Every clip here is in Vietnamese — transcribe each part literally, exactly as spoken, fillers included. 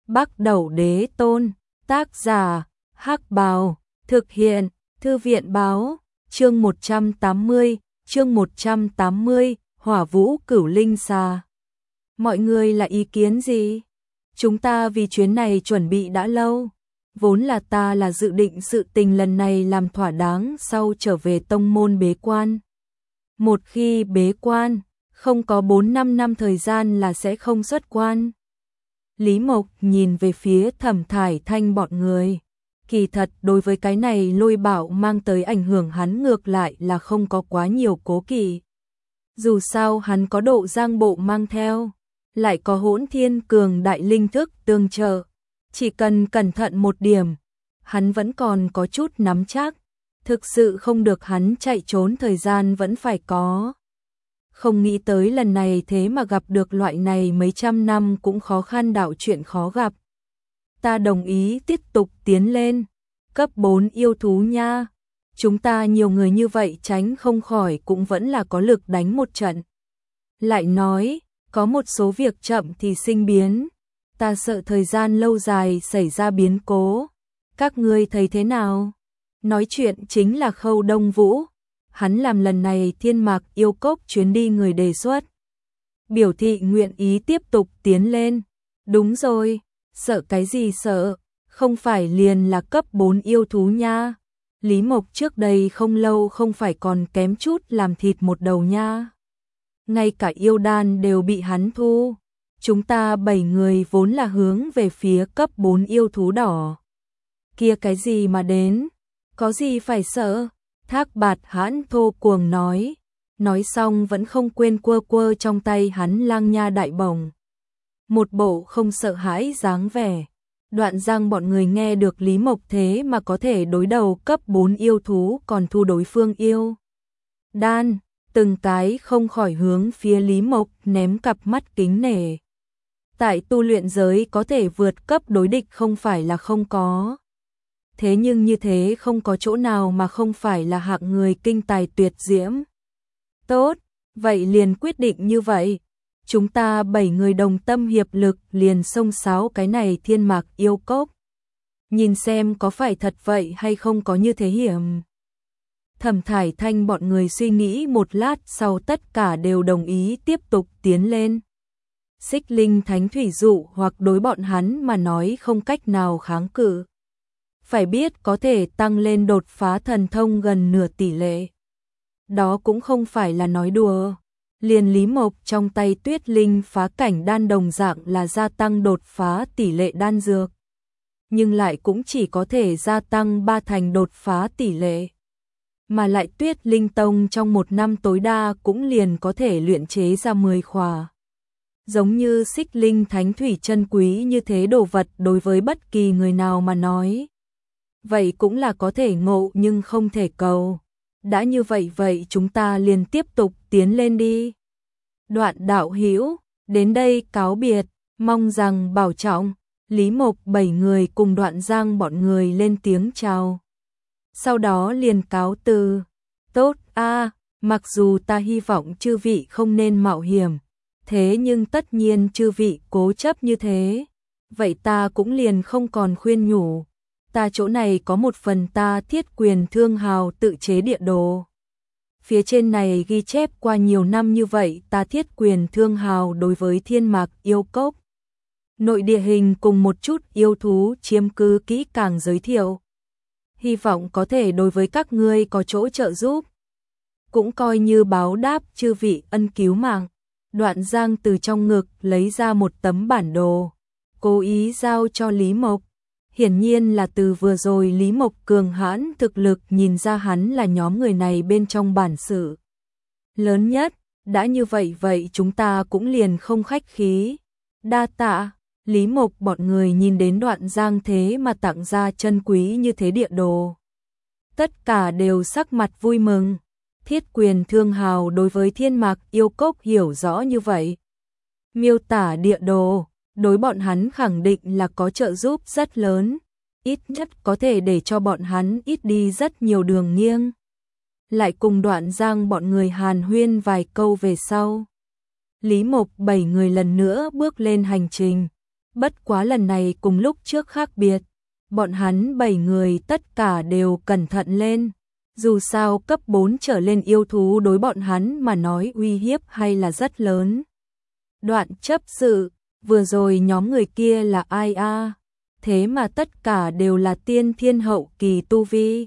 Bắc Đẩu Đế Tôn, tác giả, Hắc Bào, thực hiện, Thư viện báo, chương một trăm tám mươi, chương một trăm tám mươi, Hỏa Vũ Cửu Linh Xà. Mọi người là ý kiến gì? Chúng ta vì chuyến này chuẩn bị đã lâu. Vốn là ta là dự định sự tình lần này làm thỏa đáng sau trở về tông môn bế quan. Một khi bế quan, không có bốn năm năm thời gian là sẽ không xuất quan. Lý Mộc nhìn về phía Thẩm Thải Thanh bọn người. Kỳ thật đối với cái này lôi bạo mang tới ảnh hưởng hắn ngược lại là không có quá nhiều cố kỵ. Dù sao hắn có độ giang bộ mang theo, lại có hỗn thiên cường đại linh thức tương trợ. Chỉ cần cẩn thận một điểm, hắn vẫn còn có chút nắm chắc. Thực sự không được hắn chạy trốn thời gian vẫn phải có. Không nghĩ tới lần này thế mà gặp được loại này mấy trăm năm cũng khó khăn đạo chuyện khó gặp. Ta đồng ý tiếp tục tiến lên. Cấp bốn yêu thú nha. Chúng ta nhiều người như vậy tránh không khỏi cũng vẫn là có lực đánh một trận. Lại nói, có một số việc chậm thì sinh biến. Ta sợ thời gian lâu dài xảy ra biến cố. Các ngươi thấy thế nào? Nói chuyện chính là Khâu Đông Vũ. Hắn làm lần này Thiên Mạc Yêu Cốc chuyến đi người đề xuất. Biểu thị nguyện ý tiếp tục tiến lên. Đúng rồi, sợ cái gì sợ, không phải liền là cấp bốn yêu thú nha. Lý Mộc trước đây không lâu không phải còn kém chút làm thịt một đầu nha. Ngay cả yêu đan đều bị hắn thu. Chúng ta bảy người vốn là hướng về phía cấp bốn yêu thú đỏ. Kia cái gì mà đến, có gì phải sợ? Thác Bạt Hãn thô cuồng nói. Nói xong vẫn không quên quơ quơ trong tay hắn lang nha đại bổng. Một bộ không sợ hãi dáng vẻ. Đoạn Giang bọn người nghe được Lý Mộc thế mà có thể đối đầu cấp bốn yêu thú còn thu đối phương yêu đan, từng cái không khỏi hướng phía Lý Mộc ném cặp mắt kính nể. Tại tu luyện giới có thể vượt cấp đối địch không phải là không có. Thế nhưng như thế không có chỗ nào mà không phải là hạng người kinh tài tuyệt diễm. Tốt, vậy liền quyết định như vậy. Chúng ta bảy người đồng tâm hiệp lực liền xông xáo cái này Thiên Mạc Yêu Cốc. Nhìn xem có phải thật vậy hay không có như thế hiểm. Thẩm Thải Thanh bọn người suy nghĩ một lát sau tất cả đều đồng ý tiếp tục tiến lên. Xích Linh Thánh Thủy Dụ hoặc đối bọn hắn mà nói không cách nào kháng cự. Phải biết có thể tăng lên đột phá thần thông gần nửa tỷ lệ. Đó cũng không phải là nói đùa. Liền Lý Mộc trong tay Tuyết Linh phá cảnh đan đồng dạng là gia tăng đột phá tỷ lệ đan dược. Nhưng lại cũng chỉ có thể gia tăng ba thành đột phá tỷ lệ. Mà lại Tuyết Linh Tông trong một năm tối đa cũng liền có thể luyện chế ra mười khỏa. Giống như Xích Linh Thánh Thủy chân quý như thế đồ vật đối với bất kỳ người nào mà nói. Vậy cũng là có thể ngộ nhưng không thể cầu. Đã như vậy vậy chúng ta liền tiếp tục tiến lên đi. Đoạn đạo hữu, đến đây cáo biệt, mong rằng bảo trọng. Lý Mộc bảy người cùng Đoạn Giang bọn người lên tiếng chào. Sau đó liền cáo từ. Tốt a, mặc dù ta hy vọng chư vị không nên mạo hiểm, thế nhưng tất nhiên chư vị cố chấp như thế, vậy ta cũng liền không còn khuyên nhủ. Ta chỗ này có một phần ta Thiết Quyền Thương Hào tự chế địa đồ. Phía trên này ghi chép qua nhiều năm như vậy ta Thiết Quyền Thương Hào đối với Thiên Mạc Yêu Cốc. Nội địa hình cùng một chút yêu thú chiếm cứ kỹ càng giới thiệu. Hy vọng có thể đối với các ngươi có chỗ trợ giúp. Cũng coi như báo đáp chư vị ân cứu mạng. Đoạn Giang từ trong ngực lấy ra một tấm bản đồ, cố ý giao cho Lý Mộc. Hiển nhiên là từ vừa rồi Lý Mộc cường hãn thực lực nhìn ra hắn là nhóm người này bên trong bản sự lớn nhất. Đã như vậy vậy chúng ta cũng liền không khách khí. Đa tạ. Lý Mộc bọn người nhìn đến Đoạn Giang thế mà tặng ra chân quý như thế địa đồ. Tất cả đều sắc mặt vui mừng. Thiết Quyền Thương Hào đối với Thiên Mạc Yêu Cốc hiểu rõ như vậy. Miêu tả địa đồ, đối bọn hắn khẳng định là có trợ giúp rất lớn. Ít nhất có thể để cho bọn hắn ít đi rất nhiều đường nghiêng. Lại cùng Đoạn Giang bọn người hàn huyên vài câu về sau. Lý Mộc bảy người lần nữa bước lên hành trình. Bất quá lần này cùng lúc trước khác biệt, bọn hắn bảy người tất cả đều cẩn thận lên. Dù sao cấp bốn trở lên yêu thú đối bọn hắn mà nói uy hiếp hay là rất lớn. Đoạn chấp sự, vừa rồi nhóm người kia là ai a? Thế mà tất cả đều là tiên thiên hậu kỳ tu vi.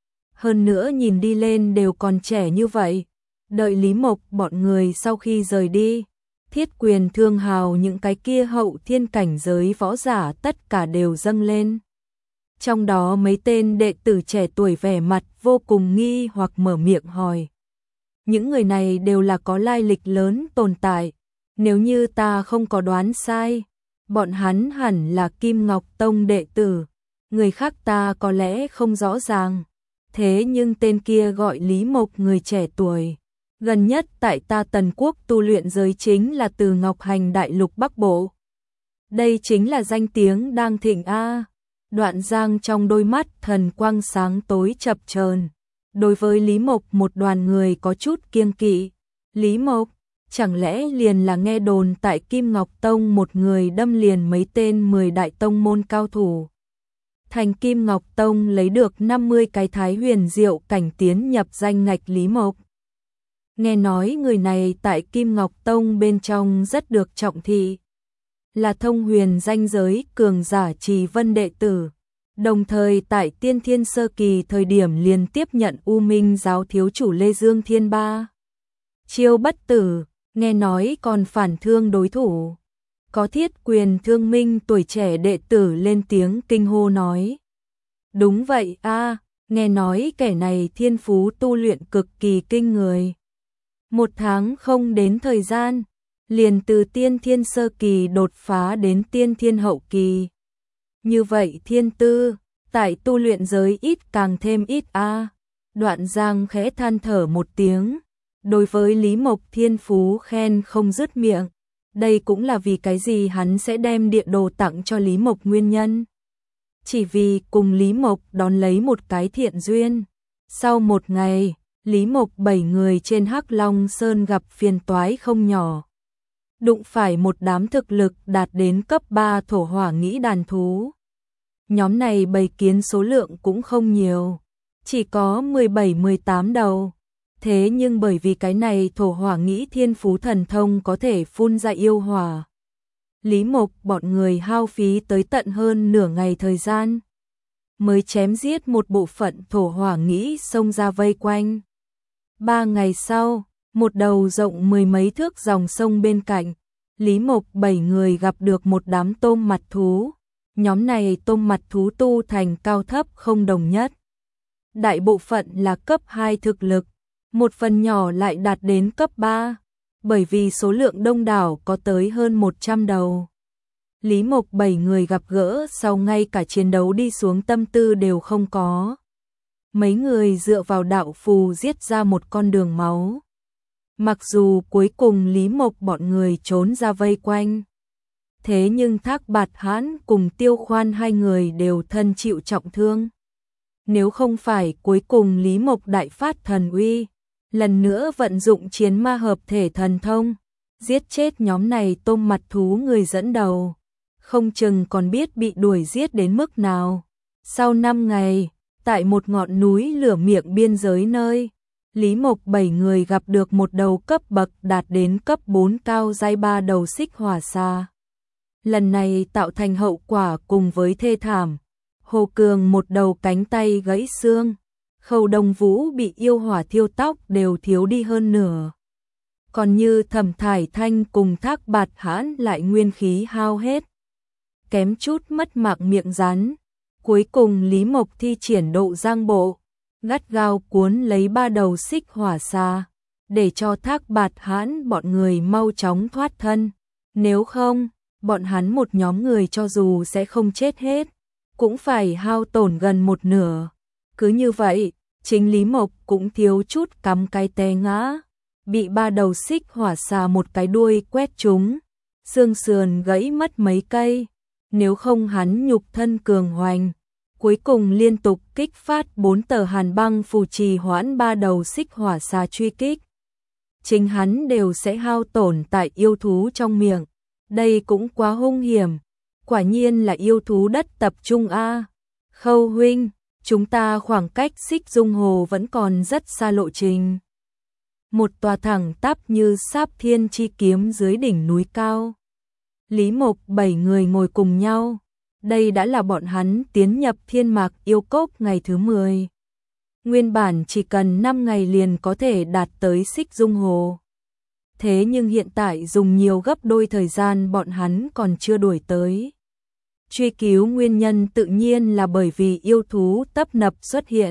Hơn nữa nhìn đi lên đều còn trẻ như vậy. Đợi Lý Mộc bọn người sau khi rời đi, Thiết Quyền Thương Hào những cái kia hậu thiên cảnh giới võ giả tất cả đều dâng lên. Trong đó mấy tên đệ tử trẻ tuổi vẻ mặt vô cùng nghi hoặc mở miệng hỏi. Những người này đều là có lai lịch lớn tồn tại. Nếu như ta không có đoán sai, bọn hắn hẳn là Kim Ngọc Tông đệ tử. Người khác ta có lẽ không rõ ràng. Thế nhưng tên kia gọi Lý Mộc người trẻ tuổi. Gần nhất tại ta Tần Quốc tu luyện giới chính là từ Ngọc Hành Đại Lục Bắc Bộ. Đây chính là danh tiếng đang thịnh a. Đoạn Giang trong đôi mắt thần quang sáng tối chập chờn. Đối với Lý Mộc một đoàn người có chút kiêng kỵ. Lý Mộc, chẳng lẽ liền là nghe đồn tại Kim Ngọc Tông một người đâm liền mấy tên mười đại tông môn cao thủ. Thành Kim Ngọc Tông lấy được năm mươi cái thái huyền diệu cảnh tiến nhập danh ngạch Lý Mộc. Nghe nói người này tại Kim Ngọc Tông bên trong rất được trọng thị. Là thông huyền danh giới cường giả Trì Vân đệ tử. Đồng thời tại tiên thiên sơ kỳ thời điểm liền tiếp nhận U Minh giáo thiếu chủ Lê Dương Thiên Ba. Chiêu bất tử, nghe nói còn phản thương đối thủ. Có Thiết Quyền Thương Minh tuổi trẻ đệ tử lên tiếng kinh hô nói. Đúng vậy a, nghe nói kẻ này thiên phú tu luyện cực kỳ kinh người. Một tháng không đến thời gian, liền từ tiên thiên sơ kỳ đột phá đến tiên thiên hậu kỳ. Như vậy thiên tư, tại tu luyện giới ít càng thêm ít a. Đoạn Giang khẽ than thở một tiếng, đối với Lý Mộc thiên phú khen không dứt miệng. Đây cũng là vì cái gì hắn sẽ đem địa đồ tặng cho Lý Mộc nguyên nhân. Chỉ vì cùng Lý Mộc đón lấy một cái thiện duyên. Sau một ngày, Lý Mộc bảy người trên Hắc Long Sơn gặp phiền toái không nhỏ. Đụng phải một đám thực lực đạt đến cấp ba thổ hỏa nghĩ đàn thú. Nhóm này bầy kiến số lượng cũng không nhiều, chỉ có mười bảy mười tám đầu. Thế nhưng bởi vì cái này thổ hỏa nghĩ thiên phú thần thông có thể phun ra yêu hỏa. Lý Mộc bọn người hao phí tới tận hơn nửa ngày thời gian, mới chém giết một bộ phận thổ hỏa nghĩ xông ra vây quanh. Ba ngày sau, một đầu rộng mười mấy thước dòng sông bên cạnh, Lý Mộc bảy người gặp được một đám tôm mặt thú. Nhóm này tôm mặt thú tu thành cao thấp không đồng nhất. Đại bộ phận là cấp hai thực lực, một phần nhỏ lại đạt đến cấp ba, bởi vì số lượng đông đảo có tới hơn một trăm đầu. Lý Mộc bảy người gặp gỡ sau ngay cả chiến đấu đi xuống tâm tư đều không có. Mấy người dựa vào đạo phù giết ra một con đường máu. Mặc dù cuối cùng Lý Mộc bọn người trốn ra vây quanh, thế nhưng Thác Bạt Hãn cùng Tiêu Khoan hai người đều thân chịu trọng thương. Nếu không phải cuối cùng Lý Mộc đại phát thần uy, lần nữa vận dụng chiến ma hợp thể thần thông, giết chết nhóm này tôm mặt thú người dẫn đầu, không chừng còn biết bị đuổi giết đến mức nào. Sau năm ngày, tại một ngọn núi lửa miệng biên giới nơi, Lý Mộc bảy người gặp được một đầu cấp bậc đạt đến cấp bốn cao giai ba đầu xích hỏa xà. Lần này tạo thành hậu quả cùng với thê thảm. Hồ Cường một đầu cánh tay gãy xương, Khâu Đông Vũ bị yêu hỏa thiêu tóc đều thiếu đi hơn nửa. Còn như Thẩm Thải Thanh cùng Thác Bạt Hãn lại nguyên khí hao hết, kém chút mất mạng miệng rắn. Cuối cùng Lý Mộc thi triển độ giang bộ, gắt gao cuốn lấy ba đầu xích hỏa xà, để cho Thác Bạt Hãn bọn người mau chóng thoát thân. Nếu không, bọn hắn một nhóm người cho dù sẽ không chết hết, cũng phải hao tổn gần một nửa. Cứ như vậy, chính Lý Mộc cũng thiếu chút cắm cái té ngã, bị ba đầu xích hỏa xà một cái đuôi quét trúng, xương sườn gãy mất mấy cây. Nếu không hắn nhục thân cường hoành, cuối cùng liên tục kích phát bốn tờ hàn băng phù trì hoãn ba đầu xích hỏa xà truy kích, chính hắn đều sẽ hao tổn tại yêu thú trong miệng. Đây cũng quá hung hiểm. Quả nhiên là yêu thú đất tập trung a. Khâu huynh, chúng ta khoảng cách Xích Dung Hồ vẫn còn rất xa lộ trình. Một tòa thẳng tắp như sáp thiên chi kiếm dưới đỉnh núi cao. Lý Mộc bảy người ngồi cùng nhau. Đây đã là bọn hắn tiến nhập Thiên Mạc Yêu Cốc ngày thứ mười. Nguyên bản chỉ cần năm ngày liền có thể đạt tới Xích Dung Hồ. Thế nhưng hiện tại dùng nhiều gấp đôi thời gian bọn hắn còn chưa đuổi tới. Truy cứu nguyên nhân tự nhiên là bởi vì yêu thú tấp nập xuất hiện.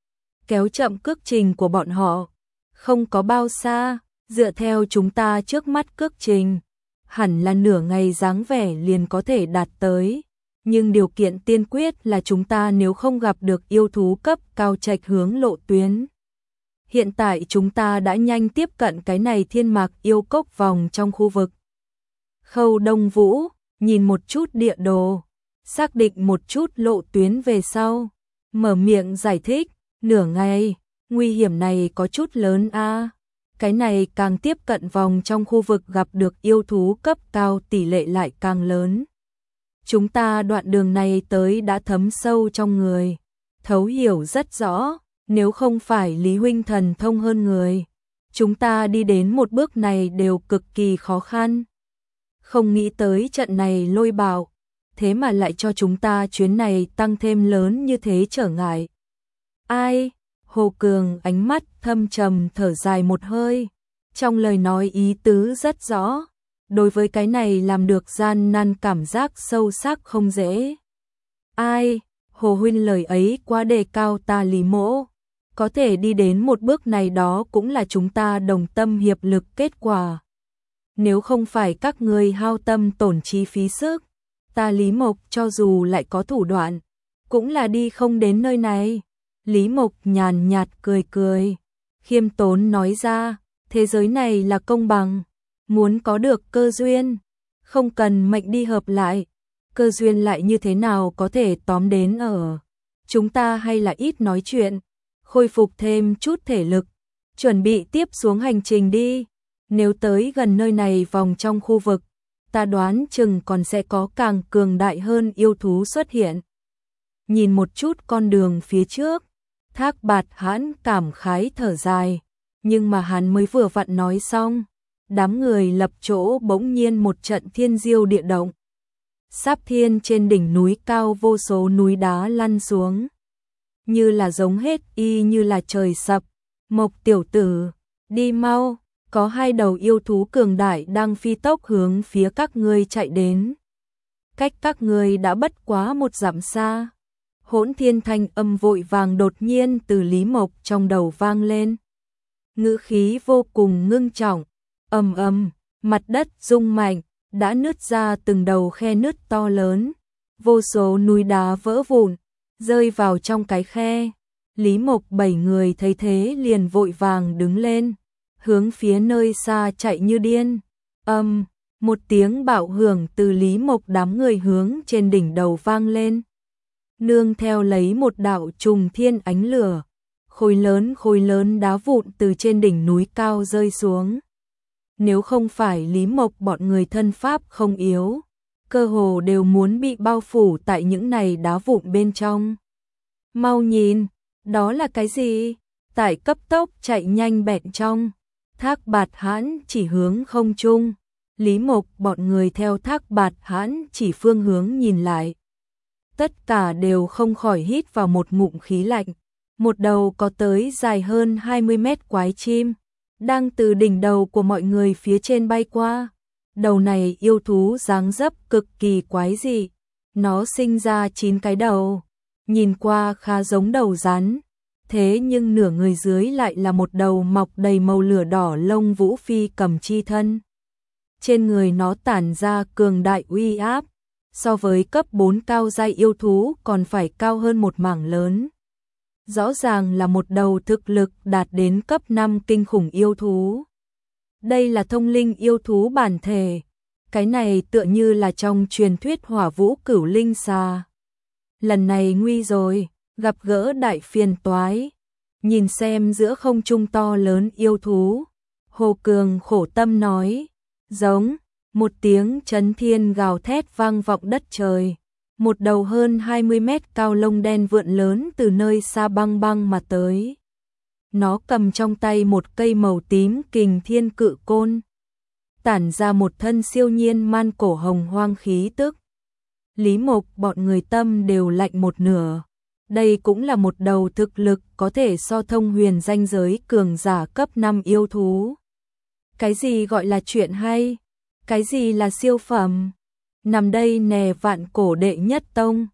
Kéo chậm cước trình của bọn họ. Không có bao xa, dựa theo chúng ta trước mắt cước trình. Hẳn là nửa ngày dáng vẻ liền có thể đạt tới. Nhưng điều kiện tiên quyết là chúng ta nếu không gặp được yêu thú cấp cao trạch hướng lộ tuyến. Hiện tại chúng ta đã nhanh tiếp cận cái này Thiên Mạc Yêu Cốc vòng trong khu vực. Khâu Đông Vũ, nhìn một chút địa đồ, xác định một chút lộ tuyến về sau. Mở miệng giải thích, nửa ngày, nguy hiểm này có chút lớn a. Cái này càng tiếp cận vòng trong khu vực gặp được yêu thú cấp cao tỷ lệ lại càng lớn. Chúng ta đoạn đường này tới đã thấm sâu trong người, thấu hiểu rất rõ, nếu không phải Lý huynh thần thông hơn người, chúng ta đi đến một bước này đều cực kỳ khó khăn. Không nghĩ tới trận này lôi bạo, thế mà lại cho chúng ta chuyến này tăng thêm lớn như thế trở ngại. Ai? Hồ Cường ánh mắt thâm trầm thở dài một hơi, trong lời nói ý tứ rất rõ. Đối với cái này làm được gian nan cảm giác sâu sắc không dễ. Ai, Hồ huynh lời ấy quá đề cao ta Lý mỗ. Có thể đi đến một bước này đó cũng là chúng ta đồng tâm hiệp lực kết quả. Nếu không phải các ngươi hao tâm tổn trí phí sức, ta Lý Mộc cho dù lại có thủ đoạn, cũng là đi không đến nơi này. Lý Mộc nhàn nhạt cười cười, khiêm tốn nói ra, thế giới này là công bằng. Muốn có được cơ duyên, không cần mệnh đi hợp lại, cơ duyên lại như thế nào có thể tóm đến ở. Chúng ta hay là ít nói chuyện, khôi phục thêm chút thể lực, chuẩn bị tiếp xuống hành trình đi. Nếu tới gần nơi này vòng trong khu vực, ta đoán chừng còn sẽ có càng cường đại hơn yêu thú xuất hiện. Nhìn một chút con đường phía trước, Thác Bạt Hãn cảm khái thở dài, nhưng mà hắn mới vừa vặn nói xong. Đám người lập chỗ bỗng nhiên một trận thiên diêu địa động. Sáp thiên trên đỉnh núi cao vô số núi đá lăn xuống. Như là giống hết y như là trời sập. Mộc tiểu tử, đi mau, có hai đầu yêu thú cường đại đang phi tốc hướng phía các ngươi chạy đến. Cách các ngươi đã bất quá một dặm xa. Hỗn thiên thanh âm vội vàng đột nhiên từ Lý Mộc trong đầu vang lên. Ngữ khí vô cùng ngưng trọng. Ầm ầm, mặt đất rung mạnh, đã nứt ra từng đầu khe nứt to lớn, vô số núi đá vỡ vụn, rơi vào trong cái khe. Lý Mộc bảy người thấy thế liền vội vàng đứng lên, hướng phía nơi xa chạy như điên. Âm, một tiếng bạo hưởng từ Lý Mộc đám người hướng trên đỉnh đầu vang lên. Nương theo lấy một đạo trùng thiên ánh lửa, khối lớn khối lớn đá vụn từ trên đỉnh núi cao rơi xuống. Nếu không phải Lý Mộc bọn người thân pháp không yếu, cơ hồ đều muốn bị bao phủ tại những này đá vụn bên trong. Mau nhìn, đó là cái gì? Tại cấp tốc chạy nhanh bẹn trong. Thác Bạt Hãn chỉ hướng không trung. Lý Mộc bọn người theo Thác Bạt Hãn chỉ phương hướng nhìn lại. Tất cả đều không khỏi hít vào một ngụm khí lạnh. Một đầu có tới dài hơn hai mươi mét quái chim, đang từ đỉnh đầu của mọi người phía trên bay qua. Đầu này yêu thú dáng dấp cực kỳ quái dị. Nó sinh ra chín cái đầu, nhìn qua khá giống đầu rắn. Thế nhưng nửa người dưới lại là một đầu mọc đầy màu lửa đỏ lông vũ phi cầm chi thân. Trên người nó tản ra cường đại uy áp, so với cấp bốn cao giai yêu thú còn phải cao hơn một mảng lớn. Rõ ràng là một đầu thực lực đạt đến cấp năm kinh khủng yêu thú. Đây là thông linh yêu thú bản thể. Cái này tựa như là trong truyền thuyết hỏa vũ cửu linh xà. Lần này nguy rồi, gặp gỡ đại phiền toái. Nhìn xem giữa không trung to lớn yêu thú. Hồ Cường khổ tâm nói, giống, Một tiếng chấn thiên gào thét vang vọng đất trời. Một đầu hơn hai mươi mét cao lông đen vượn lớn từ nơi xa băng băng mà tới. Nó cầm trong tay một cây màu tím kình thiên cự côn, tản ra một thân siêu nhiên man cổ hồng hoang khí tức. Lý Mộc bọn người tâm đều lạnh một nửa. Đây cũng là một đầu thực lực có thể so thông huyền danh giới cường giả cấp năm yêu thú. Cái gì gọi là chuyện hay? Cái gì là siêu phẩm? Nằm đây nè vạn cổ đệ nhất tông.